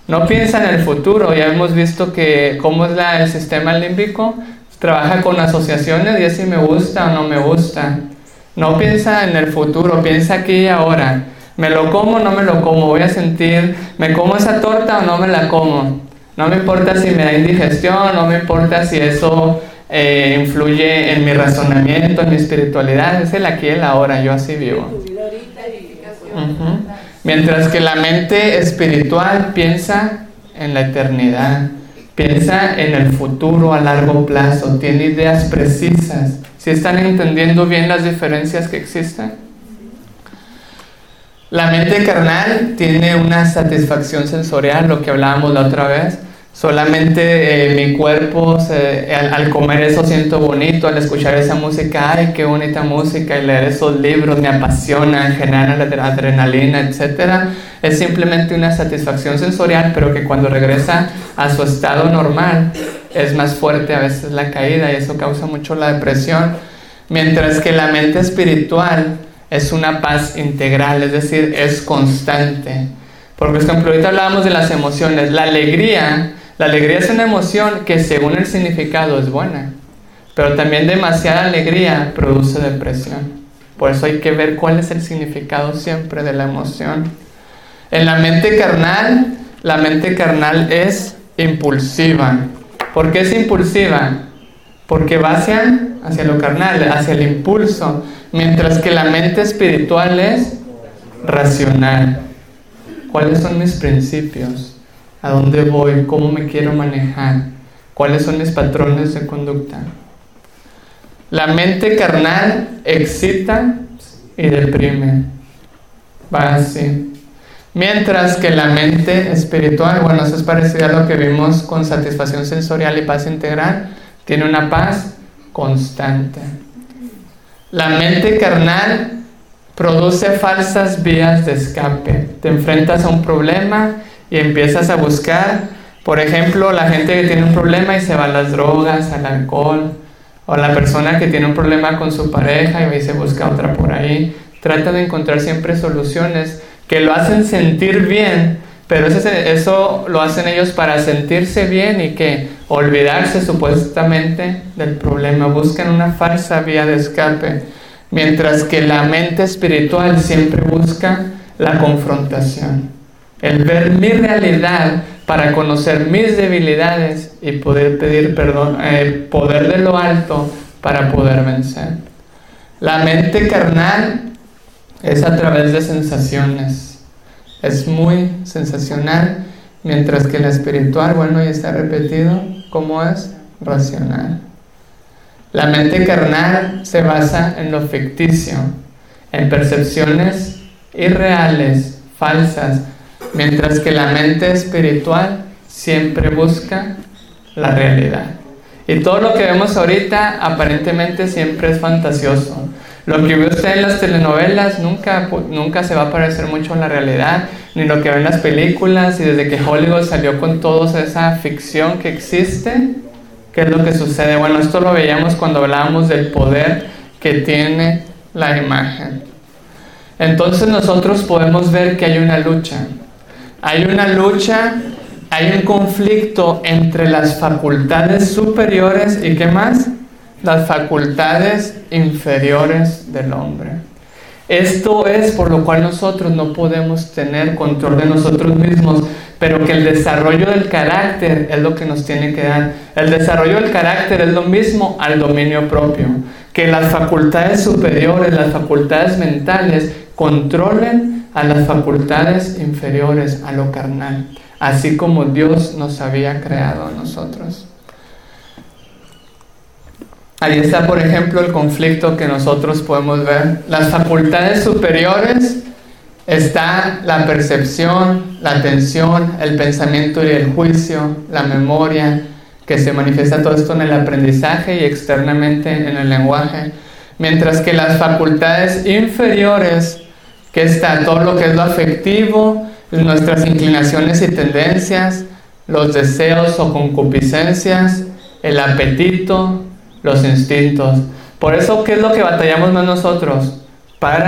No piensa en el futuro. Ya hemos visto que cómo es el sistema límbico. Trabaja con asociaciones y es si me gusta o no me gusta. No piensa en el futuro, piensa aquí y ahora. ¿Me lo como o no me lo como? Voy a sentir, ¿me como esa torta o no me la como? No me importa si me da indigestión, no me importa si eso influye en mi razonamiento, en mi espiritualidad. Es el aquí y el ahora, yo así vivo. Mientras que la mente espiritual piensa en la eternidad, piensa en el futuro a largo plazo, tiene ideas precisas. ¿Sí están entendiendo bien las diferencias que existen? La mente carnal tiene una satisfacción sensorial, lo que hablábamos la otra vez. Solamente mi cuerpo, al comer eso siento bonito, al escuchar esa música, ¡ay, qué bonita música! Y leer esos libros me apasiona, generan adrenalina, etc. Es simplemente una satisfacción sensorial, pero que cuando regresa a su estado normal es más fuerte a veces la caída y eso causa mucho la depresión. Mientras que la mente espiritual es una paz integral, es decir, es constante. Por ejemplo, ahorita hablábamos de las emociones. La alegría es una emoción que según el significado es buena, pero también demasiada alegría produce depresión. Por eso hay que ver cuál es el significado siempre de la emoción. En la mente carnal es impulsiva. ¿Por qué es impulsiva? Porque va hacia lo carnal, hacia el impulso, mientras que la mente espiritual es racional. ¿Cuáles son mis principios? ¿A dónde voy? ¿Cómo me quiero manejar? ¿Cuáles son mis patrones de conducta? La mente carnal excita y deprime. Va así. Mientras que la mente espiritual, bueno, eso es parecido a lo que vimos con satisfacción sensorial y paz integral, tiene una paz constante. La mente carnal produce falsas vías de escape. Te enfrentas a un problema y empiezas a buscar, por ejemplo, la gente que tiene un problema y se va a las drogas, al alcohol, o la persona que tiene un problema con su pareja y se busca otra por ahí. Trata de encontrar siempre soluciones que lo hacen sentir bien, pero eso lo hacen ellos para sentirse bien y que olvidarse supuestamente del problema. Buscan una falsa vía de escape, mientras que la mente espiritual siempre busca la confrontación, el ver mi realidad para conocer mis debilidades y poder pedir perdón, poder de lo alto para poder vencer. La mente carnal es a través de sensaciones, es muy sensacional, mientras que la espiritual, bueno, ya está repetido, ¿cómo es? Racional. La mente carnal se basa en lo ficticio, en percepciones irreales, falsas, mientras que la mente espiritual siempre busca la realidad. Y todo lo que vemos ahorita aparentemente siempre es fantasioso. Lo que ve usted en las telenovelas nunca se va a parecer mucho a la realidad, ni lo que ve en las películas, y desde que Hollywood salió con toda esa ficción que existe, ¿qué es lo que sucede? Bueno, esto lo veíamos cuando hablábamos del poder que tiene la imagen. Entonces nosotros podemos ver que hay una lucha, hay un conflicto entre las facultades superiores y ¿qué más? Las facultades inferiores del hombre. Esto es por lo cual nosotros no podemos tener control de nosotros mismos, pero que el desarrollo del carácter es lo que nos tiene que dar. El desarrollo del carácter es lo mismo al dominio propio. Que las facultades superiores, las facultades mentales, controlen a las facultades inferiores, a lo carnal, así como Dios nos había creado a nosotros. Ahí está, por ejemplo, el conflicto que nosotros podemos ver. Las facultades superiores está la percepción, la atención, el pensamiento y el juicio, la memoria, que se manifiesta todo esto en el aprendizaje y externamente en el lenguaje. Mientras que las facultades inferiores, que está todo lo que es lo afectivo, nuestras inclinaciones y tendencias, los deseos o concupiscencias, el apetito, los instintos. Por eso, ¿qué es lo que batallamos más nosotros?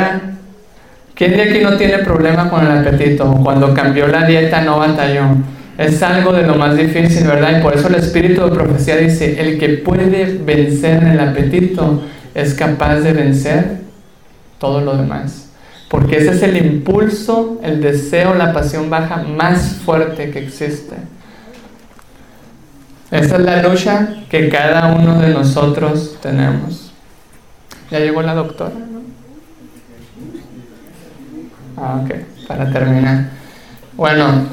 ¿Quién de aquí no tiene problema con el apetito? Cuando cambió la dieta no batalló. Es algo de lo más difícil, ¿verdad? Y por eso el espíritu de profecía dice, el que puede vencer el apetito es capaz de vencer todo lo demás. Porque ese es el impulso, el deseo, la pasión baja más fuerte que existe. Esa es la lucha que cada uno de nosotros tenemos. ¿Ya llegó la doctora? Ok, para terminar. Bueno,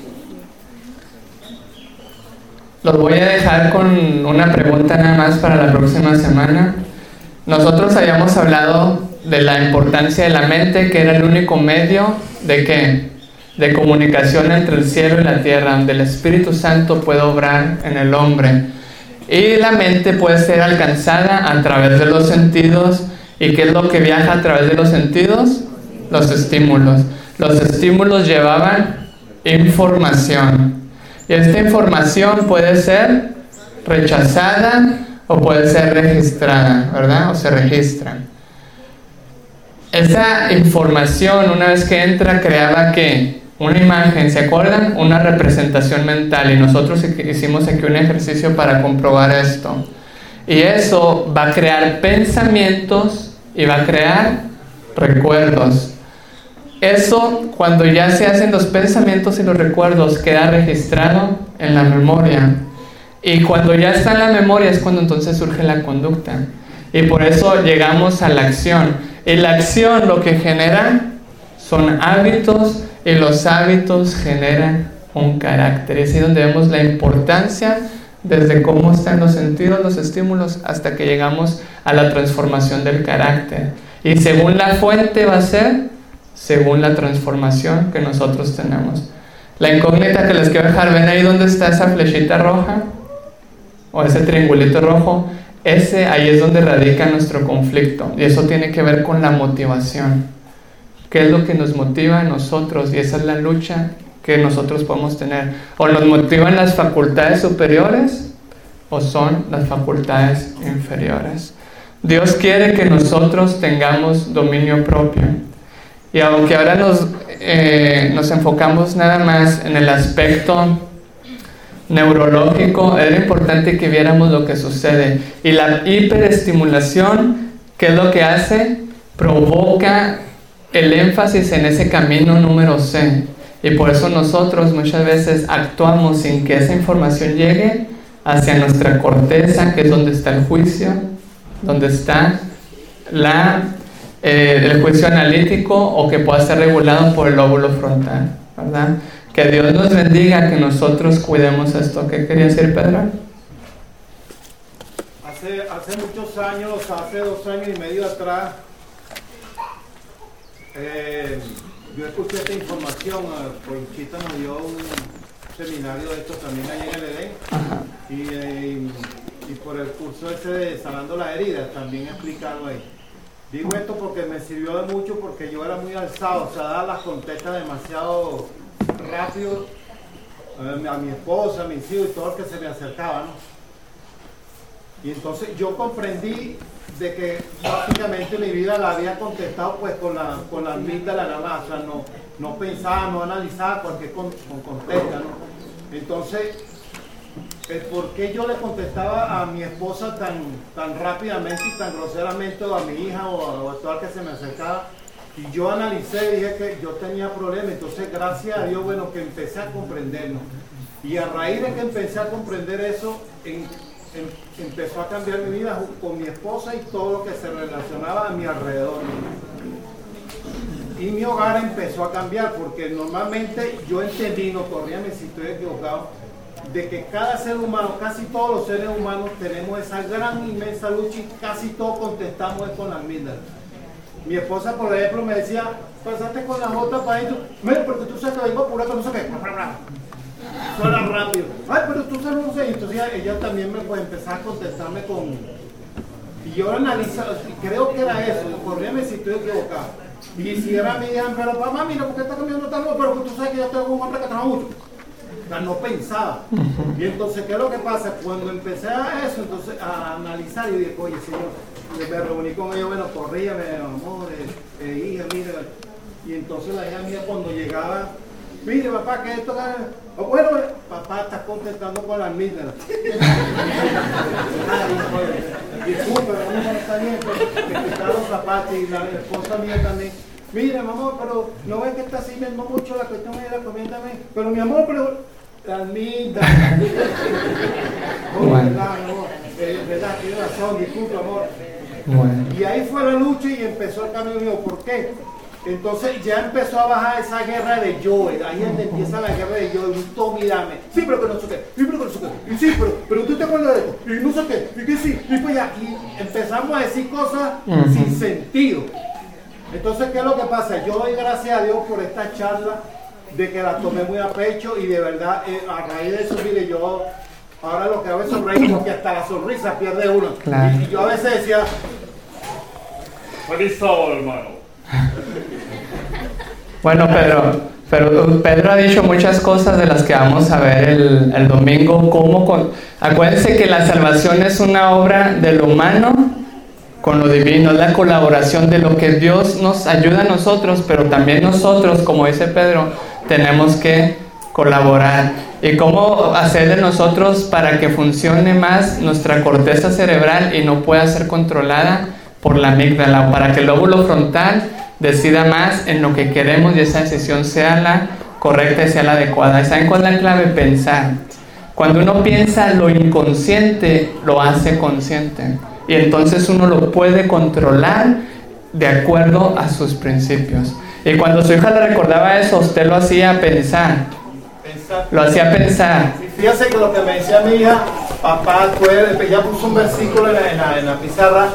los voy a dejar con una pregunta nada más para la próxima semana. Nosotros habíamos hablado de la importancia de la mente, que era el único medio ¿de qué? De comunicación entre el cielo y la tierra, donde el Espíritu Santo puede obrar en el hombre. Y la mente puede ser alcanzada a través de los sentidos. ¿Y qué es lo que viaja a través de los sentidos? Los estímulos. Los estímulos llevaban información. Y esta información puede ser rechazada o puede ser registrada, ¿verdad? O se registra. Esa información, una vez que entra, creaba ¿qué? Una imagen, ¿se acuerdan? Una representación mental. Y nosotros hicimos aquí un ejercicio para comprobar esto. Y eso va a crear pensamientos y va a crear recuerdos. Eso, cuando ya se hacen los pensamientos y los recuerdos, queda registrado en la memoria. Y cuando ya está en la memoria es cuando entonces surge la conducta. Y por eso llegamos a la acción. Y la acción lo que genera son hábitos, y los hábitos generan un carácter. Es ahí donde vemos la importancia desde cómo están los sentidos, los estímulos, hasta que llegamos a la transformación del carácter. Y según la fuente va a ser según la transformación que nosotros tenemos. La incógnita que les quiero dejar, ¿ven ahí donde está esa flechita roja? O ese triangulito rojo. Ahí es donde radica nuestro conflicto. Y eso tiene que ver con la motivación. ¿Qué es lo que nos motiva a nosotros? Y esa es la lucha que nosotros podemos tener. O nos motivan las facultades superiores o son las facultades inferiores. Dios quiere que nosotros tengamos dominio propio. Y aunque ahora nos enfocamos nada más en el aspecto neurológico, era importante que viéramos lo que sucede. Y la hiperestimulación, ¿qué es lo que hace? Provoca el énfasis en ese camino número C. Y por eso nosotros muchas veces actuamos sin que esa información llegue hacia nuestra corteza, que es donde está el juicio, donde está el juicio analítico, o que pueda ser regulado por el lóbulo frontal, ¿verdad? Que Dios nos bendiga, que nosotros cuidemos esto. ¿Qué quería decir, Pedro? Hace muchos años, hace 2 años y medio atrás, yo escuché esta información, Conchita nos dio un seminario de esto también allá en el Edén, y por el curso ese de Sanando las Heridas también explicaron ahí. Digo esto porque me sirvió de mucho, porque yo era muy alzado, o sea, daba las contestas demasiado rápido a mi esposa, a mis hijos y todo el que se me acercaba, ¿no? Y entonces yo comprendí de que básicamente mi vida la había contestado pues con la amígdala nada más, o sea, no pensaba, no analizaba cualquier contesta, ¿no? Entonces, el por qué yo le contestaba a mi esposa tan rápidamente y tan groseramente, o a mi hija o a todo el que se me acercaba, y yo analicé y dije que yo tenía problemas. Entonces gracias a Dios, bueno, que empecé a comprenderlo, y a raíz de que empecé a comprender eso, empezó a cambiar mi vida con mi esposa y todo lo que se relacionaba a mi alrededor. Y mi hogar empezó a cambiar, porque normalmente yo entendí, no, corríame si estoy equivocado, de que cada ser humano, casi todos los seres humanos tenemos esa gran, inmensa lucha, y casi todos contestamos con la amígdala. Mi esposa, por ejemplo, me decía, pasaste con la jota para adentro, porque tú sabes que vengo apurado, no sé qué, suena rápido, ay, pero tú sabes, no sé. Entonces ella también me puede empezar a contestarme con... Y yo analizaba, creo que era eso, corríame si estoy equivocado. Y si era mi hija, pero mamá, mira, ¿por qué está cambiando tan loco? Pero tú sabes que yo tengo un hombre que trabaja mucho. O sea, no pensaba. Y entonces, ¿qué es lo que pasa? Cuando empecé a eso, entonces a analizar, y dije, oye, señor, me reuní con ella, bueno, corríame, amor, hija, mira. Y entonces la hija mía, cuando llegaba, mire papá, que esto... Bueno, papá está contestando con la amígdalas. Disculpe, no está bien, me quitaron los zapatos y la esposa mía también. Mire, mamá, pero no ves que está sirviendo mucho la cuestión de la comida también. Pero mi amor, pero la amígdalas. Bueno. Verdad, tiene razón, disculpe, amor. Bueno. Y ahí fue la lucha y empezó el camino mío. ¿Por qué? Entonces ya empezó a bajar esa guerra de yo. Ahí es donde empieza la guerra de yo. Y tú mírame. Sí, pero que no sé qué. Sí, pero que no sé qué. Y sí, pero tú te acuerdas de esto. Y no sé qué. Y que sí. Y pues ya. Y empezamos a decir cosas sin sentido. Entonces, ¿qué es lo que pasa? Yo doy gracias a Dios por esta charla, de que la tomé muy a pecho y de verdad, a raíz de eso, mire, yo ahora lo que hago es sonreír porque hasta la sonrisa pierde uno. Claro. Y yo a veces decía, feliz sábado, hermano. Bueno, pero Pedro ha dicho muchas cosas de las que vamos a ver el domingo. Acuérdense que la salvación es una obra de lo humano con lo divino, es la colaboración de lo que Dios nos ayuda a nosotros, pero también nosotros, como dice Pedro, tenemos que colaborar. ¿Y cómo hacer de nosotros para que funcione más nuestra corteza cerebral y no pueda ser controlada por la amígdala, para que el lóbulo frontal decida más en lo que queremos y esa decisión sea la correcta y sea la adecuada? ¿Y saben cuál es la clave? Pensar. Cuando uno piensa lo inconsciente, lo hace consciente. Y entonces uno lo puede controlar de acuerdo a sus principios. Y cuando su hija le recordaba eso, usted lo hacía pensar. Lo hacía pensar. Fíjese que lo que me decía mi hija, papá, ella puso un versículo en la pizarra,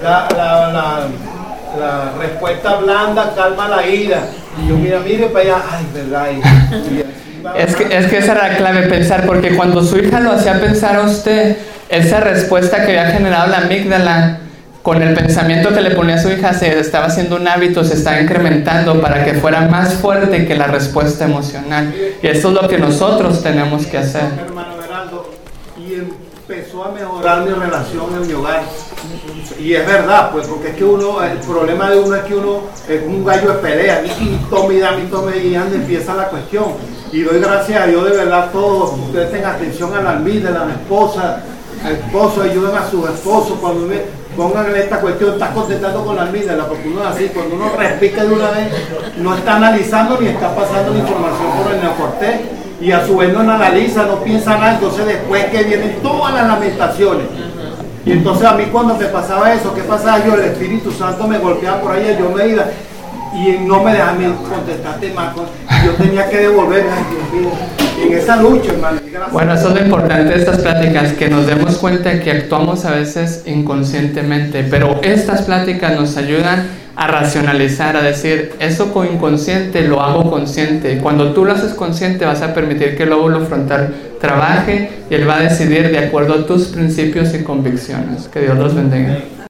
la respuesta blanda calma la ira. Y yo, mire para allá, ay, verdad. Es que esa era la clave, pensar, porque cuando su hija lo hacía pensar a usted, esa respuesta que había generado la amígdala, con el pensamiento que le ponía a su hija, se estaba haciendo un hábito, se estaba incrementando para que fuera más fuerte que la respuesta emocional. Y eso es lo que nosotros tenemos que hacer. Hermano Heraldo, y empezó a mejorar mi relación en mi hogar. Y es verdad, pues, porque es que el problema de uno es que uno es un gallo de pelea, y tome y dame, y anda, empieza la cuestión. Y doy gracias a Dios, de verdad, todos ustedes tengan atención a la almígdala, a la esposa, al esposo, ayuden a sus esposos cuando pongan en esta cuestión, estás contestando con la almígdala, porque uno es así, cuando uno repica de una vez, no está analizando ni está pasando la información por el neocortés, y a su vez no analiza, no piensa nada, entonces después que vienen todas las lamentaciones. Y entonces a mí cuando me pasaba eso, ¿qué pasaba yo? El Espíritu Santo me golpeaba por ahí, yo me iba y no me dejaba contestarte más. Yo tenía que devolver, ay Dios mío, en esa lucha, hermano. Bueno, eso es lo importante de estas pláticas, que nos demos cuenta que actuamos a veces inconscientemente, pero estas pláticas nos ayudan a racionalizar, a decir, eso con inconsciente lo hago consciente. Cuando tú lo haces consciente vas a permitir que el lóbulo frontal trabaje y él va a decidir de acuerdo a tus principios y convicciones. Que Dios los bendiga.